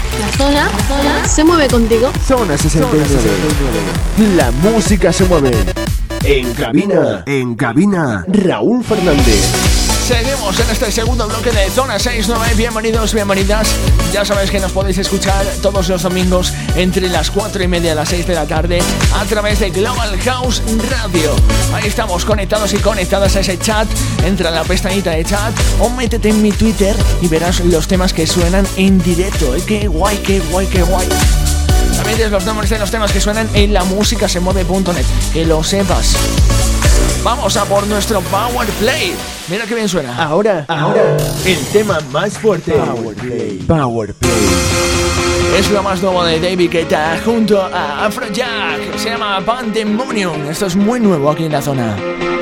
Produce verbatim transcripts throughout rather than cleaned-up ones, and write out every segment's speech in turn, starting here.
La zona, la zona se mueve contigo. Zona sesenta y nueve. La música se mueve. En cabina, en cabina, Raúl Fernández. Seguimos en este segundo bloque de Zona sesenta y nueve. Bienvenidos, bienvenidas. Ya sabéis que nos podéis escuchar todos los domingos entre las cuatro y media y las seis de la tarde a través de Global House Radio. Ahí estamos conectados y conectadas a ese chat. Entra en la pestañita de chat o métete en mi Twitter y verás los temas que suenan en directo. ¿Eh? Qué guay, qué guay, qué guay. También tienes los nombres de los temas que suenan en la música se mueve punto net. Que lo sepas. Vamos a por nuestro Power Play. Mira qué bien suena. Ahora, ahora, el tema más fuerte. Power Play. Power Play. Es lo más nuevo de David Guetta junto a Afrojack. Se llama Pandemonium. Esto es muy nuevo aquí en la zona.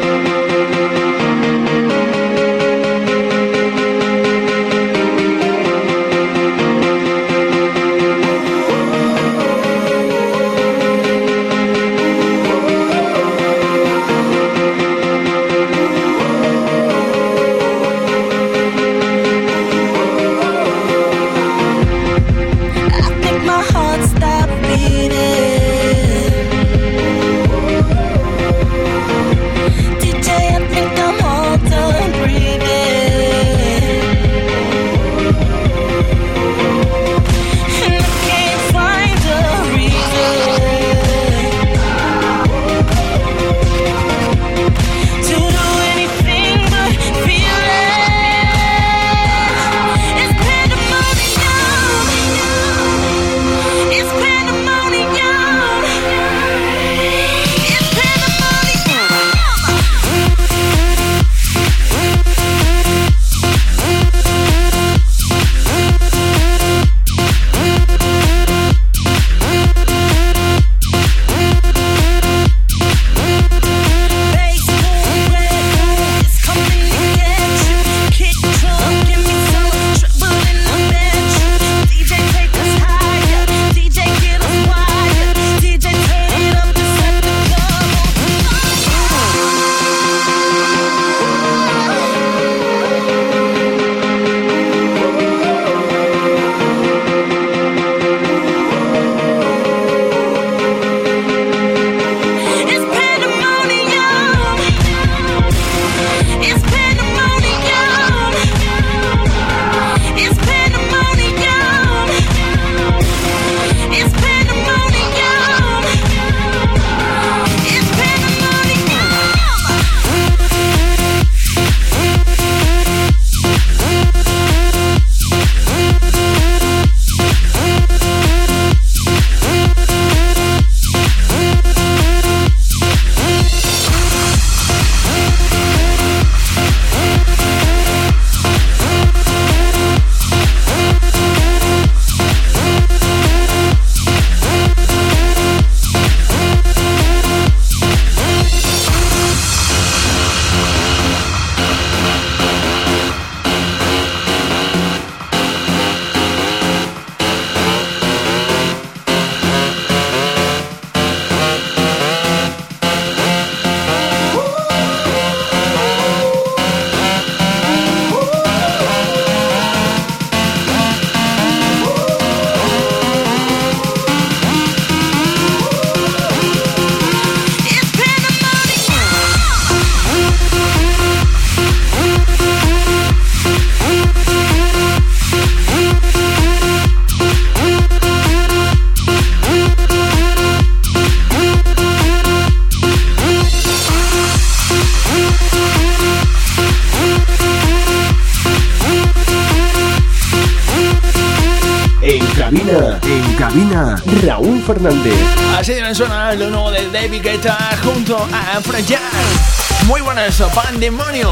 Raúl Fernández. Así deben sonar lo nuevo de David Guetta junto a Afrojack. Muy bueno eso, Pandemonium.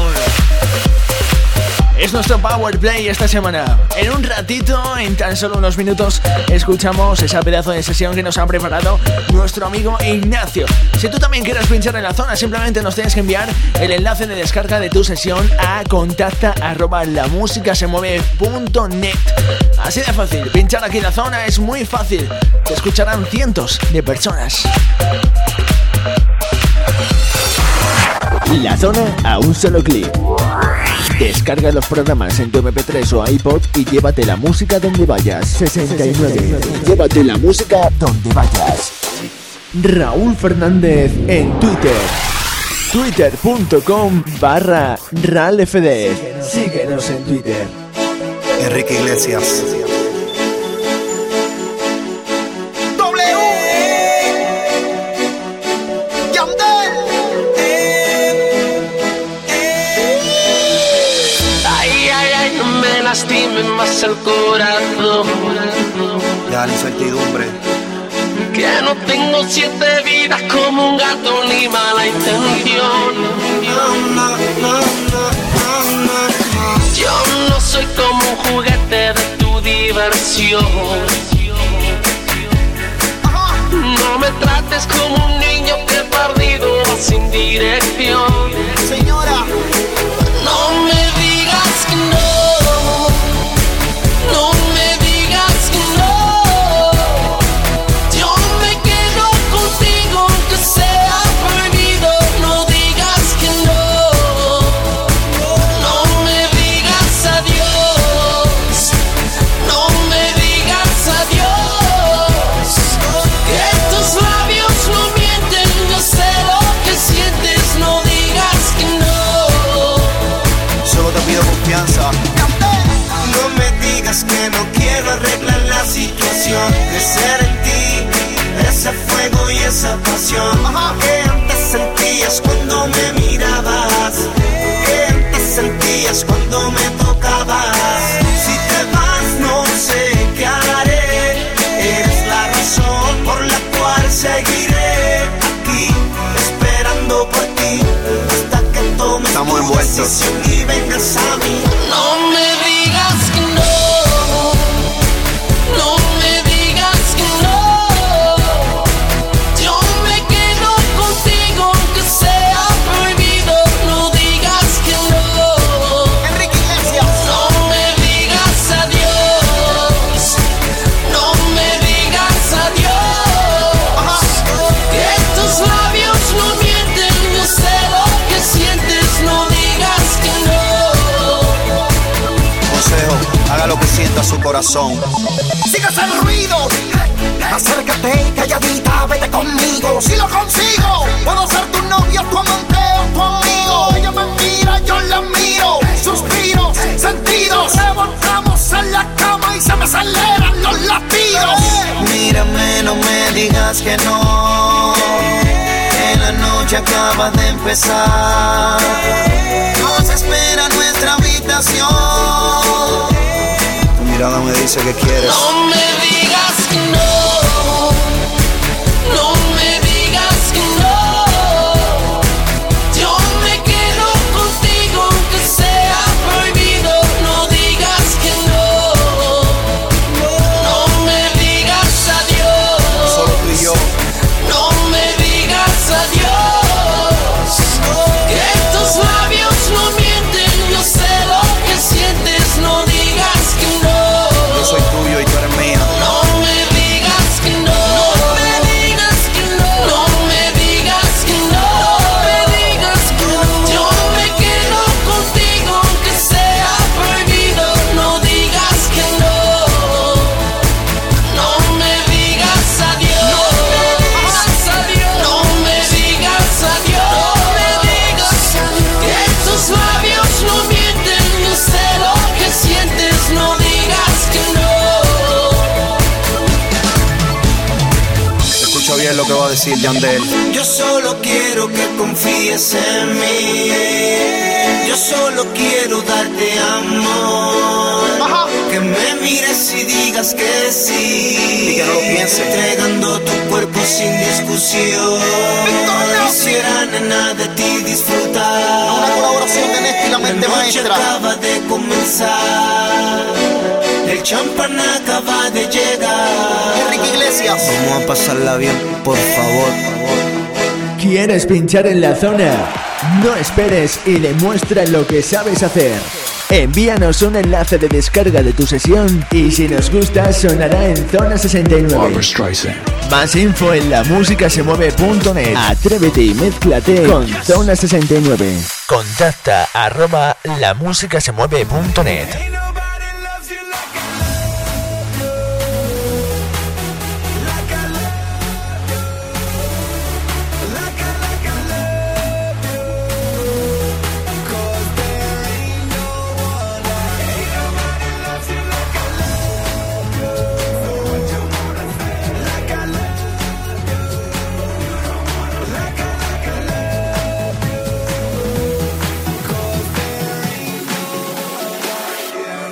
Es nuestro Power Play esta semana. En un ratito, en tan solo unos minutos, escuchamos esa pedazo de sesión que nos ha preparado nuestro amigo Ignacio. Si tú también quieres pinchar en la zona, simplemente nos tienes que enviar el enlace de descarga de tu sesión a contacta arroba la música se mueve punto net. Así de fácil, pinchar aquí en la zona es muy fácil. Te escucharán cientos de personas. La zona a un solo clic. Descarga los programas en tu eme pe tres o iPod y llévate la música donde vayas. sesenta y nueve. Llévate la música donde vayas. Raúl Fernández en Twitter. Twitter.com barra RalFD. Síguenos en Twitter. Enrique Iglesias. Más el corazón, ya la incertidumbre, que no tengo siete vidas como un gato ni mala intención. Yo no soy como un juguete de tu diversión. No me trates como un niño que perdido va sin dirección. Señora, no me digas que no. No me digas que no, yo me quedo contigo aunque sea prohibido. No digas que no, no me digas adiós, no me digas adiós, que tus labios no mienten, yo sé lo que sientes. No digas que no, solo te pido confianza. Que no quiero arreglar la situación, crecer en ti, ese fuego y esa pasión que antes sentías cuando me mirabas, que antes sentías cuando me tocabas. Si te vas no sé qué haré, eres la razón por la cual seguiré aquí, esperando por ti, hasta que tomes Estamos tu envueltos. decisión y vengas a mí. no me digas que no. No me digas que no, yo me quedo contigo aunque sea prohibido. No digas que no, Enrique Iglesias. no me digas adiós, no me digas adiós, que tus labios no mienten, yo sé lo que sientes. No digas que no. Consejo, haga lo que sienta su corazón. Sigas el ruido, acércate calladita, vete conmigo. Si lo consigo, puedo ser tu novio, tu amante o tu amigo. Ella me mira, yo la miro, suspiros, sentidos. Levantamos en la cama y se me aceleran los latidos. Mírame, no me digas que no, que la noche acaba de empezar. Nos espera nuestra habitación. Mirada me dice que quieres. No me digas que no, no me digas que no, yo me quedo contigo aunque sea prohibido. No digas que no, no me digas adiós, Solo tú y yo. no me digas adiós, que tus labios no mienten, yo sé lo que sientes. No digas que no. Yo soy tuyo y tú eres mía. No me digas que no, no me digas que no, no me digas que no, no me digas que no. Yo me quedo contigo aunque sea prohibido. No digas que no, no me digas adiós, no me digas adiós, no me digas adiós, que tus labios no mienten, yo sé lo que sientes. No digas que no. Escucha bien lo que va a decir Yandel. Yo solo quiero que confíes en mí. Yo solo quiero darte amor. Que me mires y digas que sí. Y que no lo pienses. Entregando tu cuerpo sin discusión. Quisiera, nena, de ti disfrutar. Una colaboración de Néstor y la mente La noche maestra. acaba de comenzar. El champán acaba de llegar. Enrique Iglesias. Vamos a pasarla bien, por favor. ¿Quieres pinchar en la zona? No esperes y demuestra lo que sabes hacer. Envíanos un enlace de descarga de tu sesión y si nos gusta sonará en Zona sesenta y nueve. Más info en la música se mueve punto net. Atrévete y mézclate con Zona sesenta y nueve. Contacta arroba lamusicasemueve punto net. Yeah.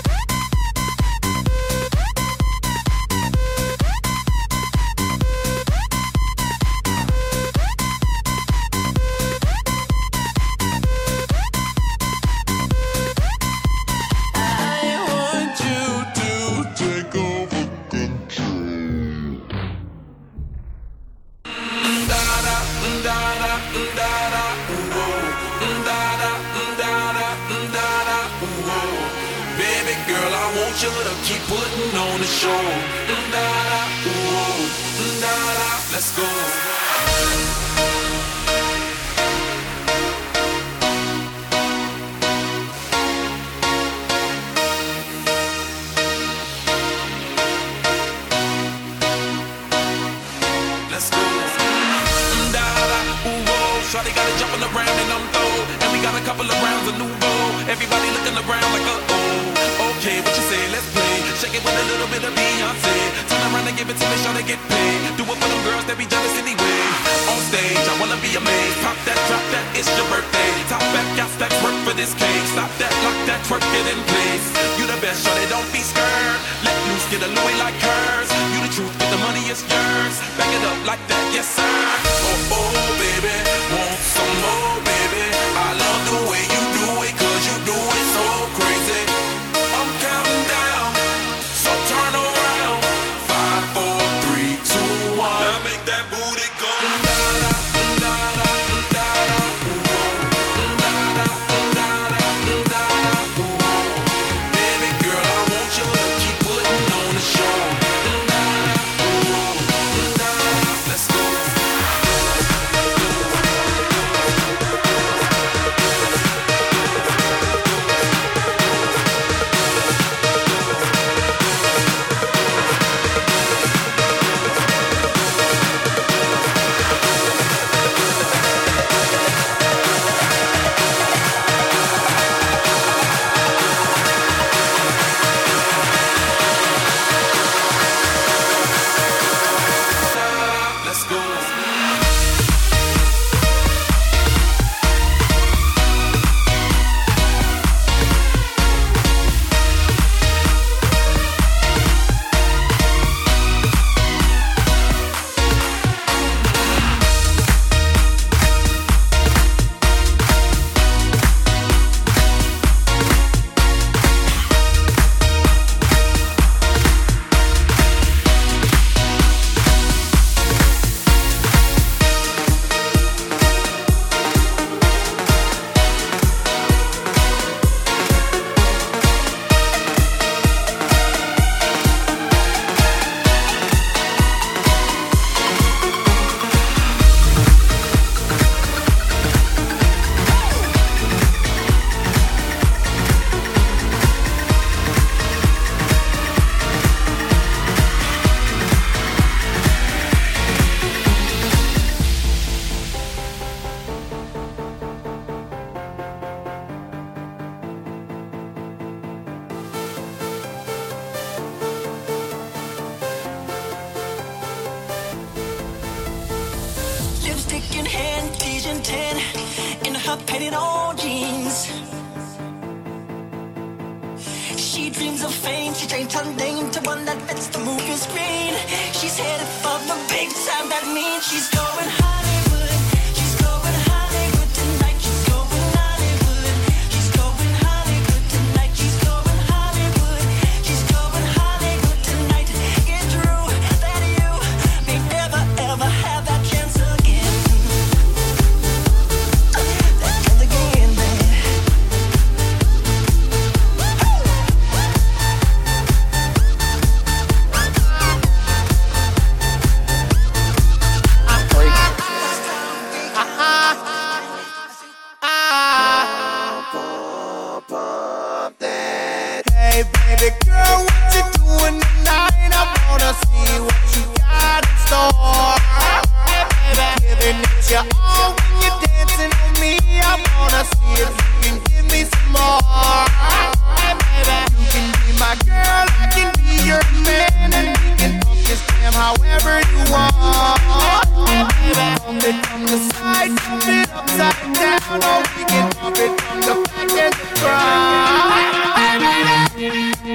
down, or we can pump it from the back and the front.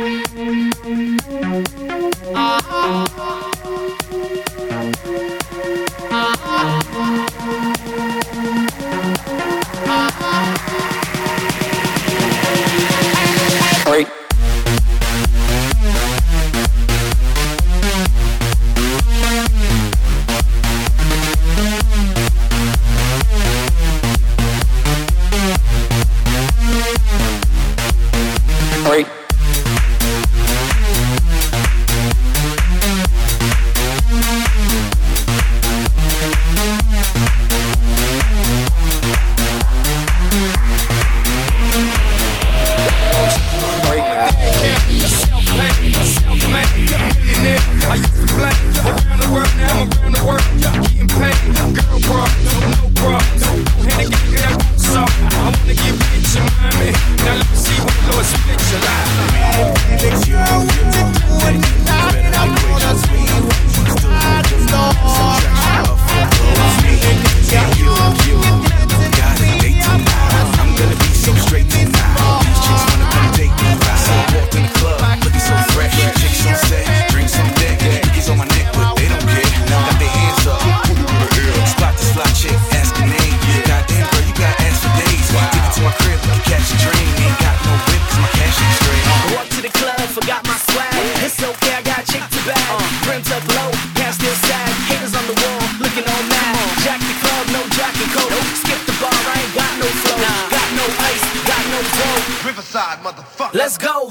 forgot my swag. It's okay, I got a chick to bag. Brimmed up low, pants still sag. Haters on the wall, looking all mad. Jack the club, no jacket coat. Skip the bar, I ain't got no flow. Got no ice, got no dough. Riverside, motherfucker. Let's go.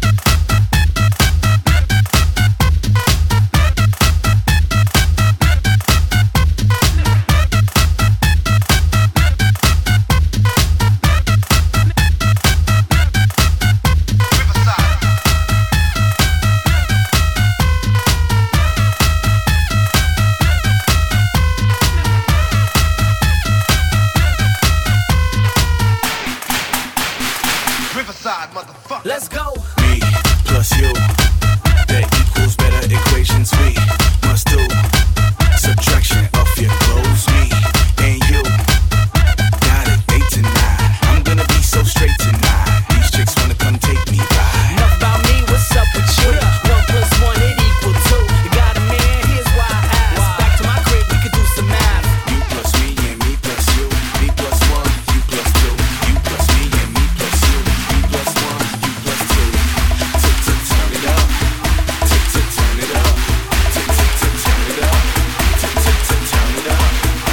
Let's go. Me plus you, that equals better equations. We must do subtraction of your clothes. Me and you got it eight to nine. I'm gonna be so straight tonight. These chicks wanna come take me by. Enough about me, what's up with you? One plus one, it equal two. You got a man, here's why I asked. Back to my crib, we could do some math. You plus me and me plus you. Me plus one, you plus two. You plus me and me plus you. Me plus one, you plus two. Tick tick turn it up. Tick tick turn it up. Tick tick tick turn it up. Tick tick tick turn it up.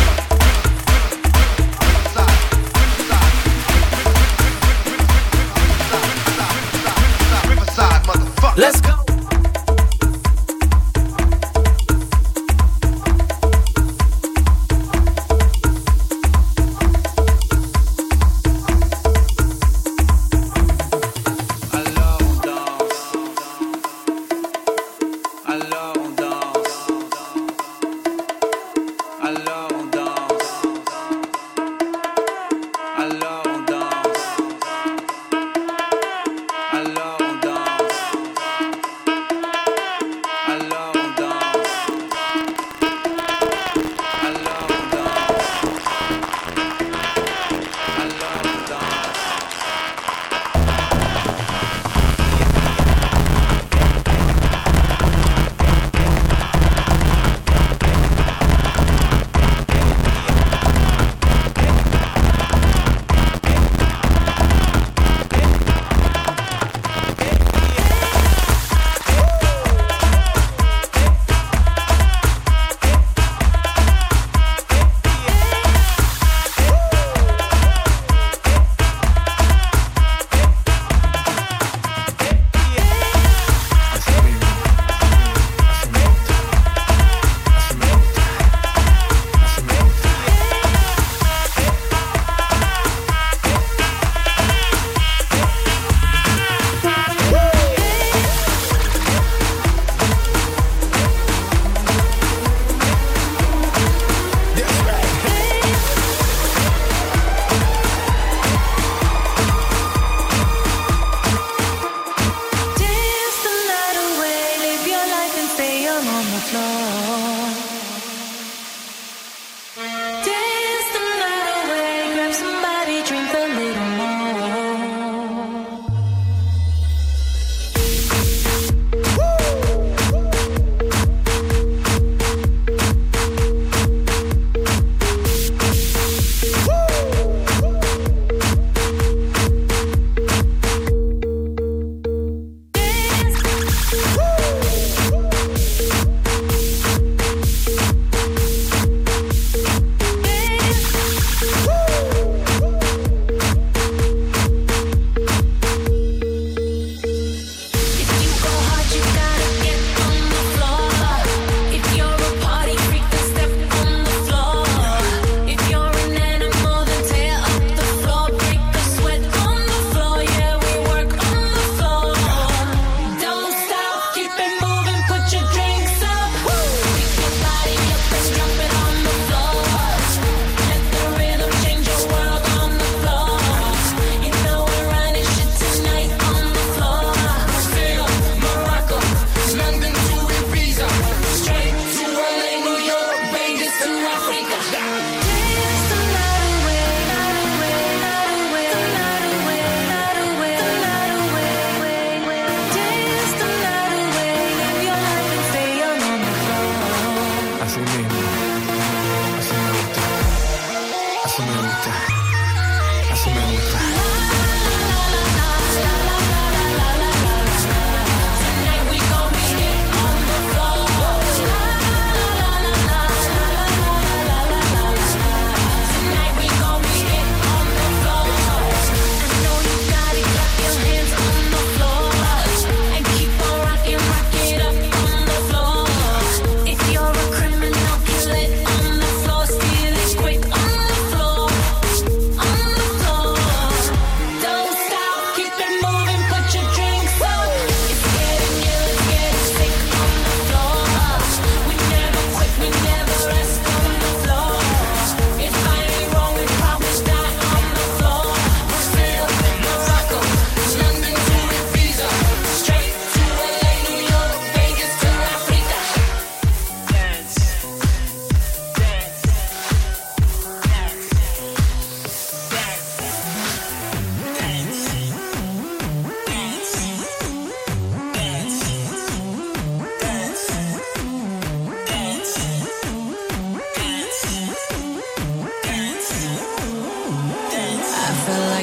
Riverside, motherfucker. Let's go.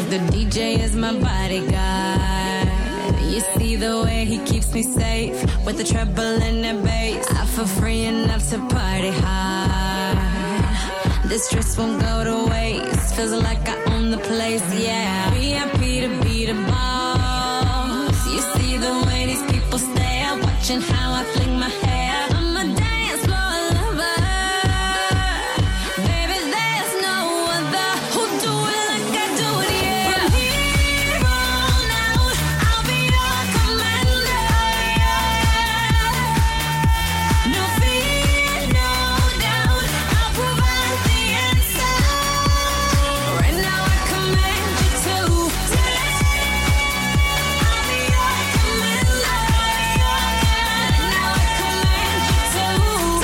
The D J is my bodyguard. You see the way he keeps me safe with the treble and the bass. I feel free enough to party hard. This dress won't go to waste. Feels like I own the place, yeah. V I P to be the boss. You see the way these people stare, watching how I fling my hair. I'm a dance floor lover. Baby, there's no other who do it like I do it, yeah. From here on out, I'll be your commander, yeah. No fear, no doubt, I'll provide the answer. Right now I command you to. I'll be your commander, yeah. Now I command you to. I'll be your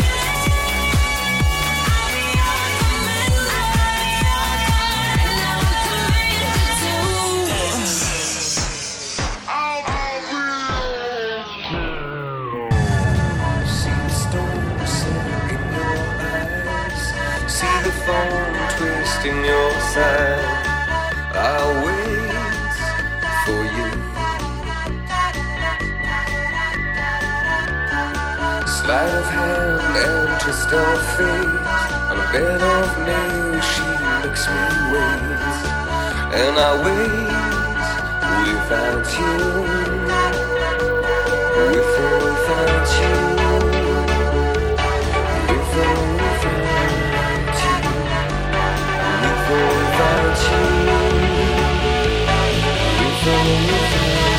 See the storm set in your eyes. See the foam twist in your side. I'll wait for you. Sleight of hand and twist of fate. On a bed of nails, she makes me wait. And I wait without you. With or without you. With or without you. With or without you. With or without you.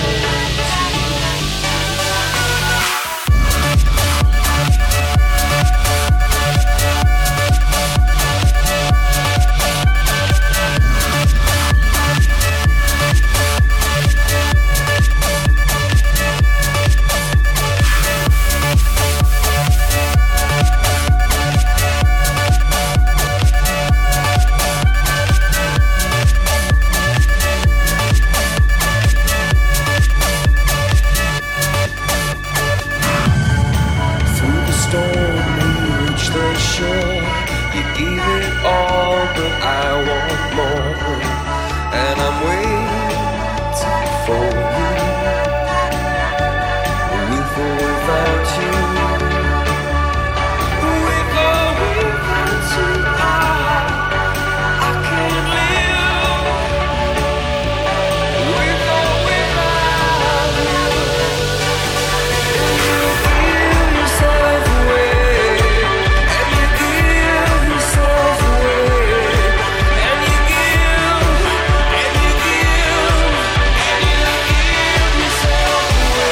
Through the storm, we reach the shore. You give it all, but I want more. And I'm waiting for you. With or without you. With or without you, I, I can't live. With or without you. You give yourself away, and you give yourself away, and you give, and you give, and you give yourself away.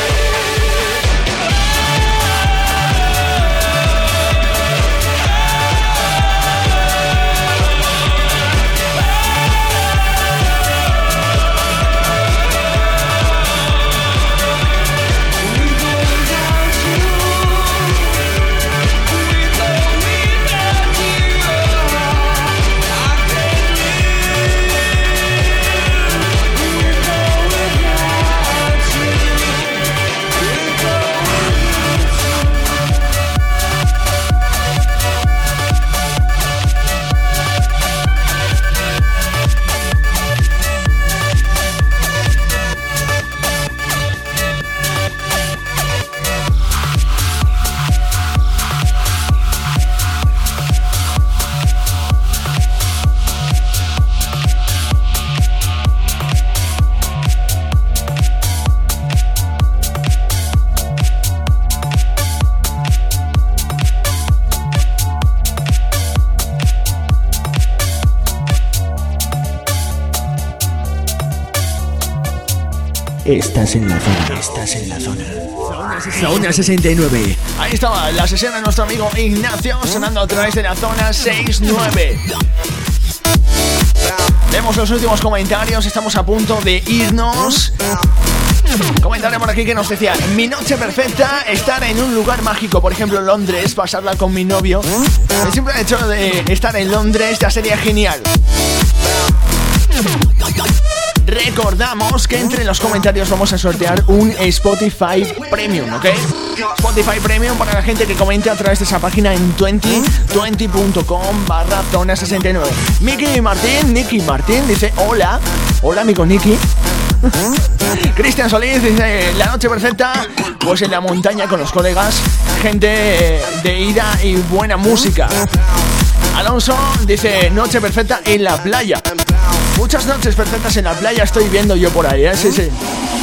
Estás en la zona. Estás en la zona. Zona sesenta y nueve. Ahí estaba la sesión de nuestro amigo Ignacio sonando a través de la zona sesenta y nueve. Vemos los últimos comentarios, estamos a punto de irnos. Comentario por aquí que nos decía: mi noche perfecta, estar en un lugar mágico, por ejemplo Londres, pasarla con mi novio. El simple hecho de estar en Londres ya sería genial. recordamos que entre los comentarios vamos a sortear un Spotify Premium, ¿ok? Spotify Premium para la gente que comente a través de esa página en veinte veinte punto com barra zona sesenta y nueve. Miki Martín, Nicky Martín dice hola, hola amigo Nicky. Cristian Solís dice la noche perfecta, pues en la montaña con los colegas, gente de ida y buena música. Alonso dice noche perfecta en la playa. Muchas noches perfectas en la playa estoy viendo yo por ahí, ¿eh? Sí, sí.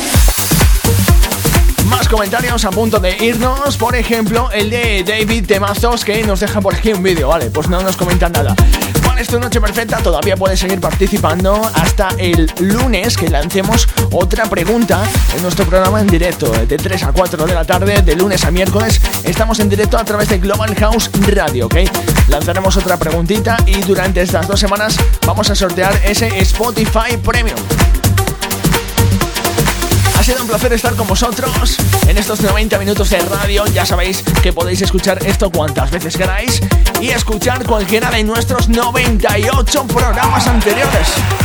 Más comentarios a punto de irnos. Por ejemplo, el de David Temazos, que nos deja por aquí un vídeo. Vale, pues no nos comentan nada. ¿Cuál es tu noche perfecta? Todavía puedes seguir participando hasta el lunes, que lancemos otra pregunta en nuestro programa en directo. De tres a cuatro de la tarde, de lunes a miércoles, estamos en directo a través de Global House Radio, ¿ok? Lanzaremos otra preguntita y durante estas dos semanas vamos a sortear ese Spotify Premium. Ha sido un placer estar con vosotros en estos noventa minutos de radio. Ya sabéis que podéis escuchar esto cuantas veces queráis y escuchar cualquiera de nuestros noventa y ocho programas anteriores.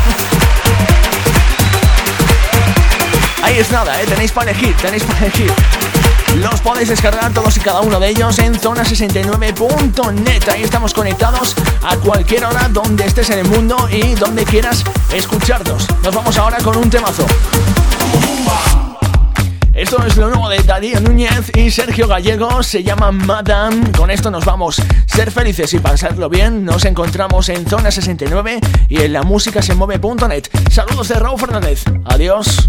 Ahí es nada, ¿eh? Tenéis para elegir, tenéis para elegir. Los podéis descargar todos y cada uno de ellos en zona sesenta y nueve punto net. Ahí estamos conectados a cualquier hora donde estés en el mundo y donde quieras escucharnos. Nos vamos ahora con un temazo. Esto es lo nuevo de Darío Núñez y Sergio Gallego, se llama Madame. Con esto nos vamos. Ser felices y pasarlo bien. Nos encontramos en zona sesenta y nueve y en la música se mueve punto net. Saludos de Raúl Fernández. Adiós.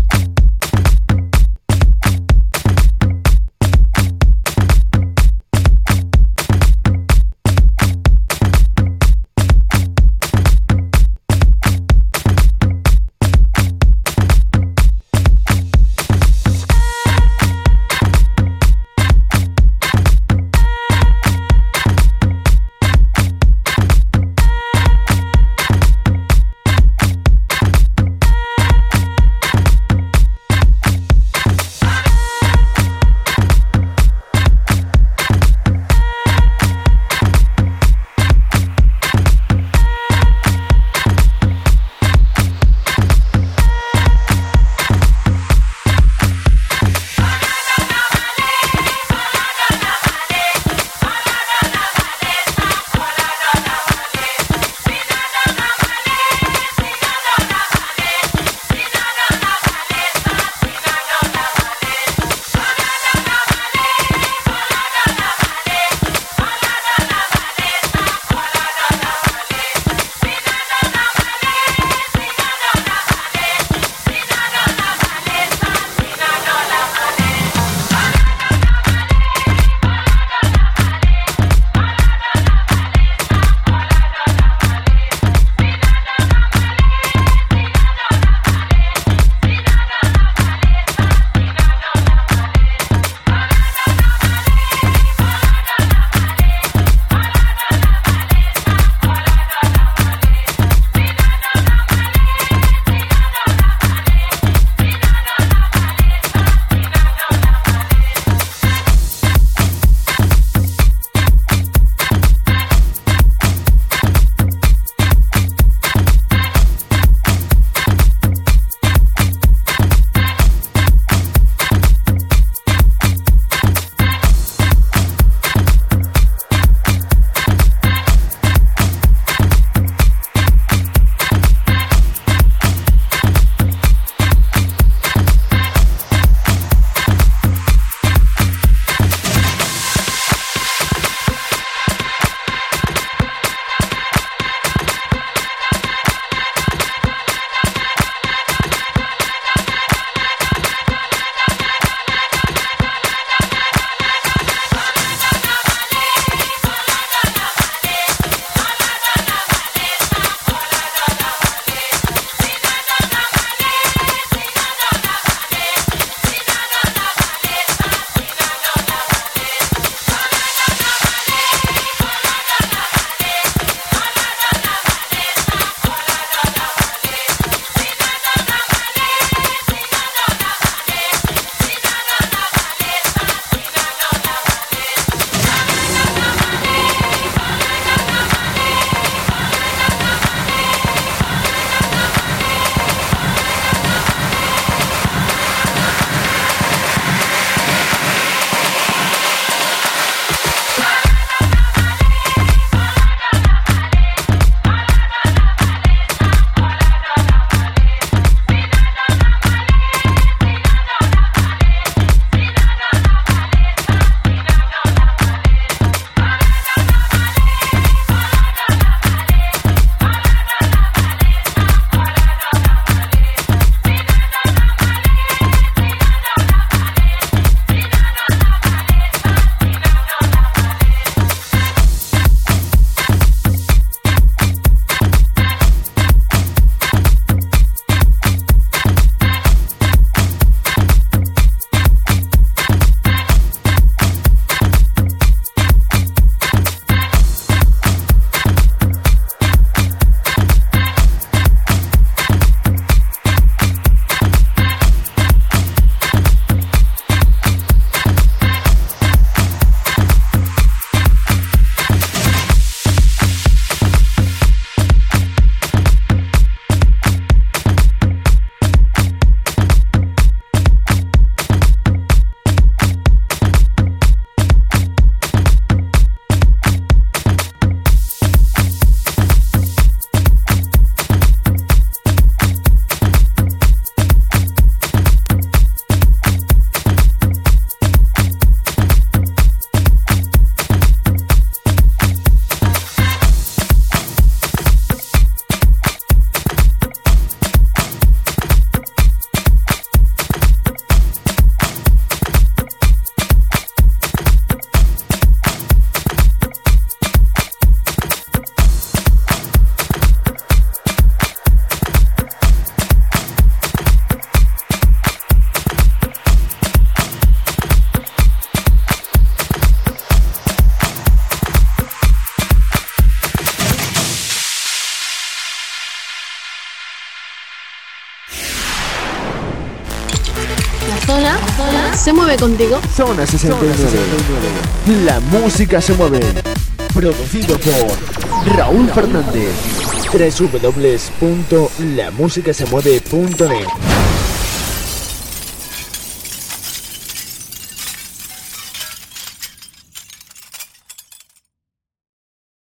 mueve contigo? Zona sesenta y nueve. La música se mueve. Producido por Raúl Fernández. doble u doble u doble u punto la música se mueve punto net.